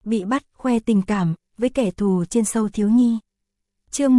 bị bắt khoe tình cảm với kẻ thù trên show thiếu nhi. Chương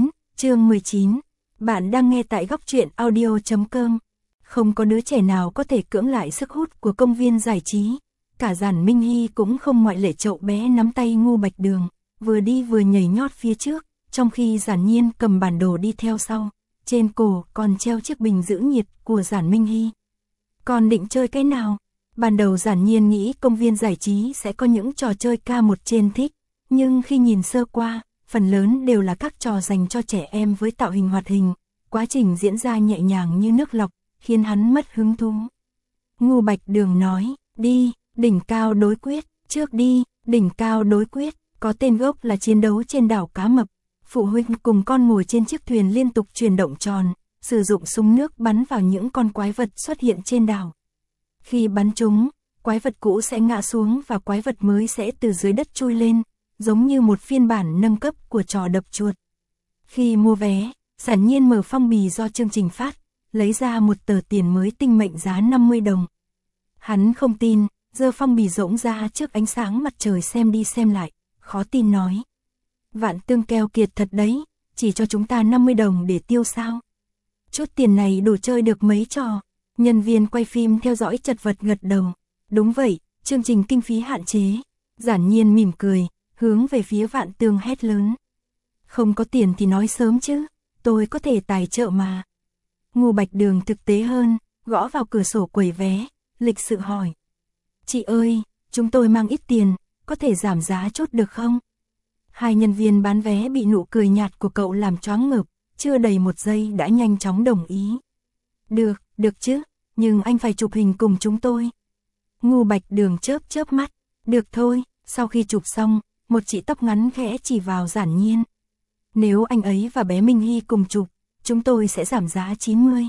19, bạn đang nghe tại góc truyện audio.com. Không có đứa trẻ nào có thể cưỡng lại sức hút của công viên giải trí. Cả Giản Minh Hy cũng không ngoại lệ, cậu bé nắm tay Ngô Bạch Đường, vừa đi vừa nhảy nhót phía trước, trong khi Giản Nhiên cầm bản đồ đi theo sau. Trên cổ còn treo chiếc bình giữ nhiệt của Giản Minh Hy. Còn định chơi cái nào? Ban đầu Giản Nhiên nghĩ công viên giải trí sẽ có những trò chơi K1 trên thích, nhưng khi nhìn sơ qua, phần lớn đều là các trò dành cho trẻ em với tạo hình hoạt hình, quá trình diễn ra nhẹ nhàng như nước lọc, khiến hắn mất hứng thú. Ngô Bạch Đường nói, đi, đỉnh cao đối quyết, trước đi, đỉnh cao đối quyết, có tên gốc là chiến đấu trên đảo Cá Mập. Phụ huynh cùng con ngồi trên chiếc thuyền liên tục chuyển động tròn, sử dụng súng nước bắn vào những con quái vật xuất hiện trên đảo. Khi bắn chúng, quái vật cũ sẽ ngã xuống và quái vật mới sẽ từ dưới đất chui lên, giống như một phiên bản nâng cấp của trò đập chuột. Khi mua vé, Giản Nhiên mở phong bì do chương trình phát, lấy ra một tờ tiền mới tinh mệnh giá 50 đồng. Hắn không tin, giơ phong bì rỗng ra trước ánh sáng mặt trời xem đi xem lại, khó tin nói. Vạn Tương keo kiệt thật đấy, chỉ cho chúng ta 50 đồng để tiêu sao? Chút tiền này đủ chơi được mấy trò? Nhân viên quay phim theo dõi chật vật gật đầu. Đúng vậy, chương trình kinh phí hạn chế. Giản Nhiên mỉm cười, hướng về phía Vạn Tương hét lớn. Không có tiền thì nói sớm chứ, tôi có thể tài trợ mà. Ngô Bạch Đường thực tế hơn, gõ vào cửa sổ quầy vé, lịch sự hỏi. Chị ơi, chúng tôi mang ít tiền, có thể giảm giá chút được không? Hai nhân viên bán vé bị nụ cười nhạt của cậu làm choáng ngợp, chưa đầy một giây đã nhanh chóng đồng ý. Được chứ, nhưng anh phải chụp hình cùng chúng tôi. Ngô Bạch Đường chớp mắt, được thôi. Sau khi chụp xong, một chị tóc ngắn khẽ chỉ vào Giản Nhiên. Nếu anh ấy và bé Minh Hy cùng chụp, chúng tôi sẽ giảm giá 90.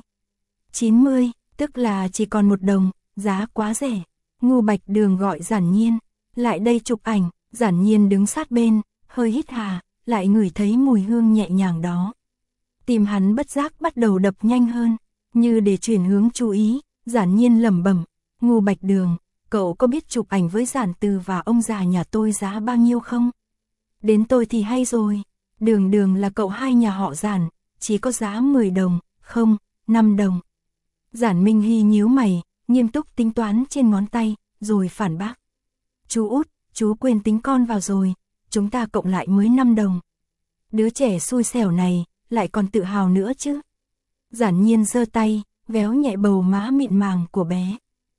90, tức là chỉ còn 1 đồng, giá quá rẻ. Ngô Bạch Đường gọi Giản Nhiên, lại đây chụp ảnh. Giản Nhiên đứng sát bên, hơi hít hà, lại ngửi thấy mùi hương nhẹ nhàng đó. Tim hắn bất giác bắt đầu đập nhanh hơn, như để chuyển hướng chú ý. Giản Nhiên lẩm bẩm, Ngô Bạch Đường, cậu có biết chụp ảnh với Giản Từ và ông già nhà tôi giá bao nhiêu không? Đến tôi thì hay rồi, Đường là cậu hai nhà họ Giản, chỉ có giá 10 đồng, không, 5 đồng. Giản Minh Hy nhíu mày, nghiêm túc tính toán trên ngón tay, rồi phản bác. Chú út, chú quên tính con vào rồi, chúng ta cộng lại mới 5 đồng. Đứa trẻ xui xẻo này, lại còn tự hào nữa chứ. Giản Nhiên giơ tay, véo nhẹ bầu má mịn màng của bé.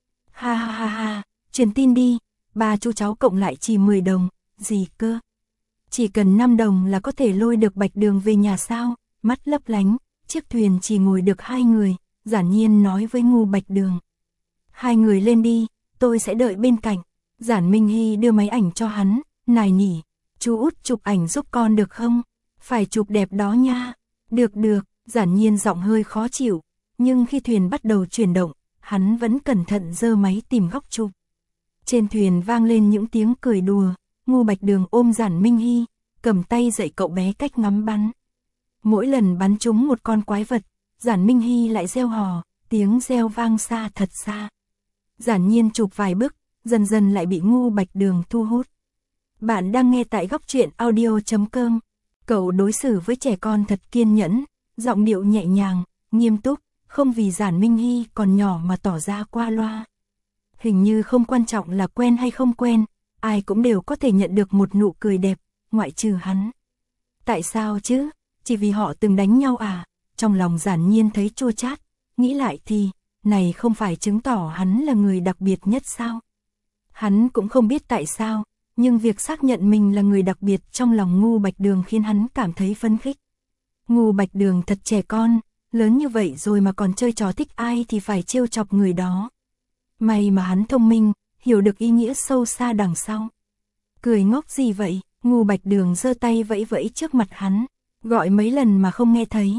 Ha, truyền tin đi, ba chú cháu cộng lại chỉ 10 đồng, gì cơ? Chỉ cần 5 đồng là có thể lôi được Bạch Đường về nhà sao? Mắt lấp lánh, chiếc thuyền chỉ ngồi được 2 người, Giản Nhiên nói với Ngô Bạch Đường. 2 người lên đi, tôi sẽ đợi bên cạnh. Giản Minh Hy đưa máy ảnh cho hắn, nài nỉ, chú út chụp ảnh giúp con được không? Phải chụp đẹp đó nha. Được, Giản Nhiên giọng hơi khó chịu, nhưng khi thuyền bắt đầu chuyển động, hắn vẫn cẩn thận giơ máy tìm góc chụp. Trên thuyền vang lên những tiếng cười đùa, Ngô Bạch Đường ôm Giản Minh Hy, cầm tay dạy cậu bé cách ngắm bắn. Mỗi lần bắn trúng một con quái vật, Giản Minh Hy lại reo hò, tiếng reo vang xa thật xa. Giản Nhiên chụp vài bước, dần dần lại bị Ngô Bạch Đường thu hút. Bạn đang nghe tại góc truyện audio.com. Cậu đối xử với trẻ con thật kiên nhẫn, giọng điệu nhẹ nhàng, nghiêm túc, không vì Giản Minh Hy còn nhỏ mà tỏ ra qua loa. Hình như không quan trọng là quen hay không quen, ai cũng đều có thể nhận được một nụ cười đẹp, ngoại trừ hắn. Tại sao chứ? Chỉ vì họ từng đánh nhau à? Trong lòng Giản Nhiên thấy chua chát, nghĩ lại thì, này không phải chứng tỏ hắn là người đặc biệt nhất sao? Hắn cũng không biết tại sao, nhưng việc xác nhận mình là người đặc biệt trong lòng Ngô Bạch Đường khiến hắn cảm thấy phấn khích. Ngô Bạch Đường thật trẻ con, lớn như vậy rồi mà còn chơi trò thích ai thì phải trêu chọc người đó. May mà hắn thông minh, hiểu được ý nghĩa sâu xa đằng sau. Cười ngốc gì vậy? Ngô Bạch Đường giơ tay vẫy vẫy trước mặt hắn, gọi mấy lần mà không nghe thấy.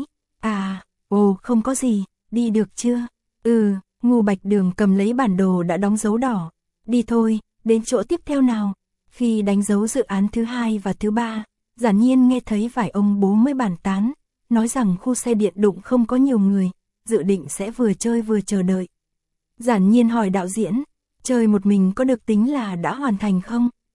Không có gì, đi được chưa? Ngô Bạch Đường cầm lấy bản đồ đã đóng dấu đỏ. Đi thôi, đến chỗ tiếp theo nào. Khi đánh dấu dự án thứ 2 và thứ 3, Giản Nhiên nghe thấy vài ông bố mới bàn tán, nói rằng khu xe điện đụng không có nhiều người, dự định sẽ vừa chơi vừa chờ đợi. Giản Nhiên hỏi đạo diễn, chơi một mình có được tính là đã hoàn thành không?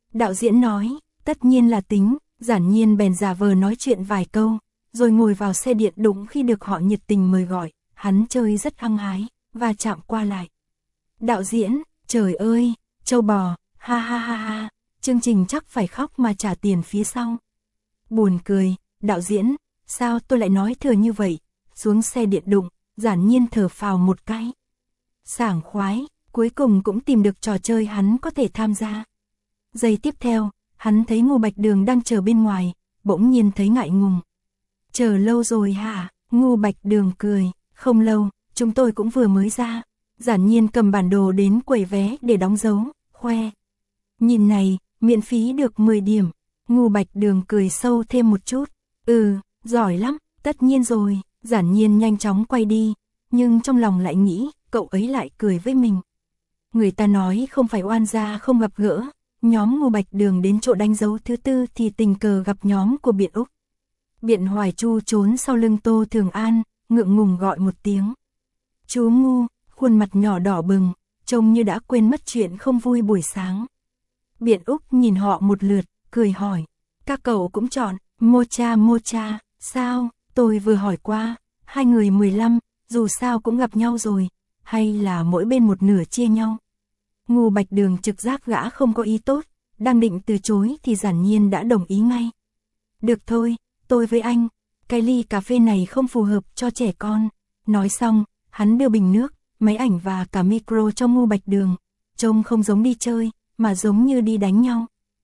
Đạo diễn nói, tất nhiên là tính, Giản Nhiên bèn giả vờ nói chuyện vài câu, rồi ngồi vào xe điện đụng khi được họ nhiệt tình mời gọi, hắn chơi rất hăng hái, và chạm qua lại. Đạo diễn, trời ơi, châu bò, ha ha ha ha, chương trình chắc phải khóc mà trả tiền phía sau. Buồn cười, đạo diễn, sao tôi lại nói thừa như vậy, xuống xe điện đụng, Giản Nhiên thở phào một cái. Sảng khoái, cuối cùng cũng tìm được trò chơi hắn có thể tham gia. Giây tiếp theo, hắn thấy Ngô Bạch Đường đang chờ bên ngoài, bỗng nhiên thấy ngại ngùng. Chờ lâu rồi hả? Ngô Bạch Đường cười, không lâu, chúng tôi cũng vừa mới ra. Giản Nhiên cầm bản đồ đến quầy vé để đóng dấu, khoe. Nhìn này, miễn phí được 10 điểm. Ngô Bạch Đường cười sâu thêm một chút. Giỏi lắm, tất nhiên rồi. Giản Nhiên nhanh chóng quay đi, nhưng trong lòng lại nghĩ, cậu ấy lại cười với mình. Người ta nói không phải oan gia không gặp gỡ. Nhóm Ngô Bạch Đường đến chỗ đánh dấu thứ tư thì tình cờ gặp nhóm của Biện Úc. Biện Hoài Chu trốn sau lưng Tô Thường An, ngượng ngùng gọi một tiếng. Chú Ngu, khuôn mặt nhỏ đỏ bừng, trông như đã quên mất chuyện không vui buổi sáng. Biện Úc nhìn họ một lượt, cười hỏi. Các cậu cũng chọn, Mocha, sao, tôi vừa hỏi qua, hai người 15, dù sao cũng gặp nhau rồi, hay là mỗi bên một nửa chia nhau. Ngô Bạch Đường trực giác gã không có ý tốt, đang định từ chối thì Giản Nhiên đã đồng ý ngay. Được thôi, tôi với anh, cái ly cà phê này không phù hợp cho trẻ con. Nói xong, hắn đưa bình nước, máy ảnh và cả micro cho Ngô Bạch Đường, trông không giống đi chơi, mà giống như đi đánh nhau.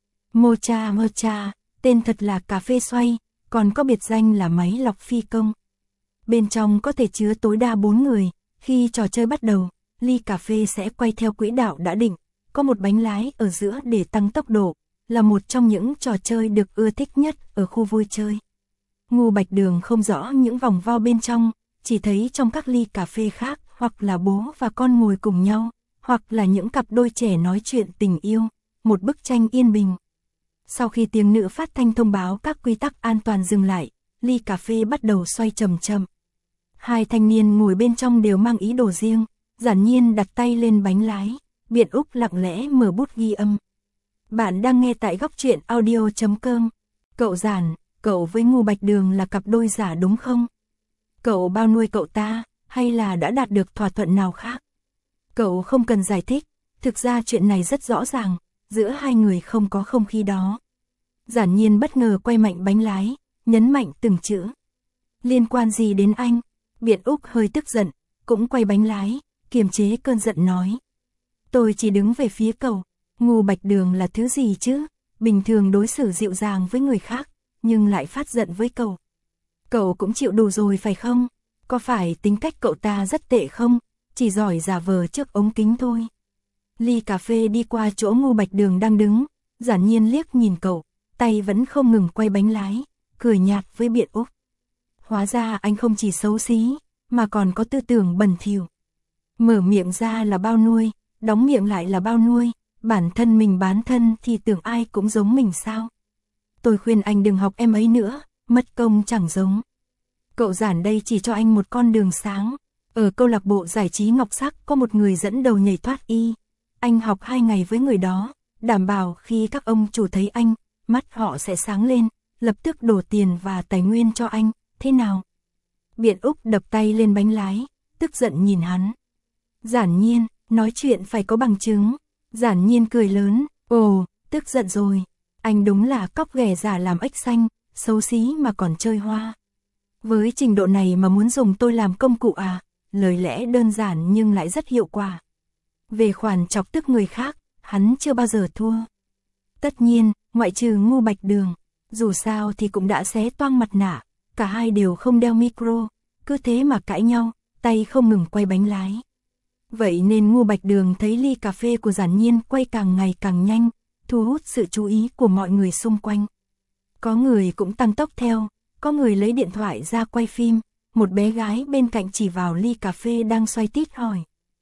Mocha, tên thật là cà phê xoay, còn có biệt danh là máy lọc phi công. Bên trong có thể chứa tối đa 4 người, khi trò chơi bắt đầu, ly cà phê sẽ quay theo quỹ đạo đã định, có một bánh lái ở giữa để tăng tốc độ, là một trong những trò chơi được ưa thích nhất ở khu vui chơi. Ngô Bạch Đường không rõ những vòng vo bên trong, chỉ thấy trong các ly cà phê khác hoặc là bố và con ngồi cùng nhau, hoặc là những cặp đôi trẻ nói chuyện tình yêu, một bức tranh yên bình. Sau khi tiếng nữ phát thanh thông báo các quy tắc an toàn dừng lại, ly cà phê bắt đầu xoay chậm chậm. Hai thanh niên ngồi bên trong đều mang ý đồ riêng, Giản Nhiên đặt tay lên bánh lái, Biện Úc lặng lẽ mở bút ghi âm. Bạn đang nghe tại góc truyện audio.com. Cậu Giản, cậu với Ngô Bạch Đường là cặp đôi giả đúng không? Cậu bao nuôi cậu ta, hay là đã đạt được thỏa thuận nào khác? Cậu không cần giải thích, thực ra chuyện này rất rõ ràng, giữa hai người không có không khí đó. Giản Nhiên bất ngờ quay mạnh bánh lái, nhấn mạnh từng chữ. Liên quan gì đến anh? Biện Úc hơi tức giận, cũng quay bánh lái, kiềm chế cơn giận nói. Tôi chỉ đứng về phía cậu, Ngô Bạch Đường là thứ gì chứ? Bình thường đối xử dịu dàng với người khác, nhưng lại phát giận với cậu. Cậu cũng chịu đủ rồi phải không? Có phải tính cách cậu ta rất tệ không? Chỉ giỏi giả vờ trước ống kính thôi. Ly cà phê đi qua chỗ Ngô Bạch Đường đang đứng, Giản Nhiên liếc nhìn cậu, tay vẫn không ngừng quay bánh lái, cười nhạt với Biện Úc. Hóa ra anh không chỉ xấu xí, mà còn có tư tưởng bẩn thỉu. Mở miệng ra là bao nuôi, đóng miệng lại là bao nuôi, bản thân mình bán thân thì tưởng ai cũng giống mình sao? Tôi khuyên anh đừng học em ấy nữa, mất công chẳng giống. Cậu Giản đây chỉ cho anh một con đường sáng. Ở câu lạc bộ giải trí Ngọc Sắc có một người dẫn đầu nhảy thoát y. Anh học 2 ngày với người đó, đảm bảo khi các ông chủ thấy anh, mắt họ sẽ sáng lên, lập tức đổ tiền và tài nguyên cho anh, thế nào? Biện Úc đập tay lên bánh lái, tức giận nhìn hắn. Giản Nhiên, nói chuyện phải có bằng chứng. Giản Nhiên cười lớn, ồ, tức giận rồi. Anh đúng là cóc ghẻ giả làm ếch xanh, xấu xí mà còn chơi hoa. Với trình độ này mà muốn dùng tôi làm công cụ à? Lời lẽ đơn giản nhưng lại rất hiệu quả. Về khoản chọc tức người khác, hắn chưa bao giờ thua. Tất nhiên, ngoại trừ Ngô Bạch Đường, dù sao thì cũng đã xé toang mặt nạ, cả hai đều không đeo micro, cứ thế mà cãi nhau, tay không ngừng quay bánh lái. Vậy nên Ngô Bạch Đường thấy ly cà phê của Giản Nhiên quay càng ngày càng nhanh, thu hút sự chú ý của mọi người xung quanh. Có người cũng tăng tốc theo, có người lấy điện thoại ra quay phim, một bé gái bên cạnh chỉ vào ly cà phê đang xoay tít hỏi.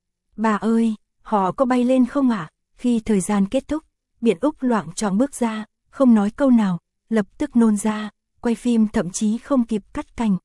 Bà ơi, họ có bay lên không ạ? Khi thời gian kết thúc, Biện Úc loạng choạng bước ra, không nói câu nào, lập tức nôn ra, quay phim thậm chí không kịp cắt cảnh.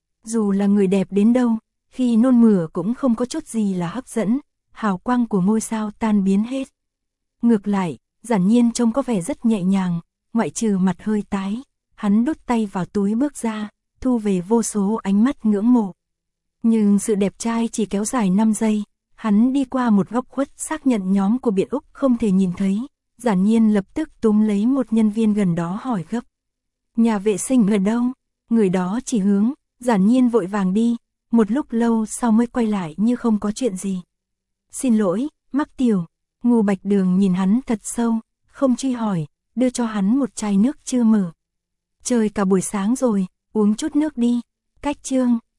Dù là người đẹp đến đâu, khi nôn mửa cũng không có chút gì là hấp dẫn, hào quang của ngôi sao tan biến hết. Ngược lại, Giản Nhiên trông có vẻ rất nhẹ nhàng, ngoại trừ mặt hơi tái. Hắn đút tay vào túi bước ra, thu về vô số ánh mắt ngưỡng mộ. Nhưng sự đẹp trai chỉ kéo dài 5 giây, hắn đi qua một góc khuất xác nhận nhóm của Biện Úc không thể nhìn thấy. Giản Nhiên lập tức túm lấy một nhân viên gần đó hỏi gấp. Nhà vệ sinh ở đâu? Người đó chỉ hướng, Giản Nhiên vội vàng đi, một lúc lâu sau mới quay lại như không có chuyện gì. Xin lỗi, Mắc Tiểu. Ngô Bạch Đường nhìn hắn thật sâu, không truy hỏi, đưa cho hắn một chai nước chưa mở. Trời cả buổi sáng rồi, uống chút nước đi. Cách chương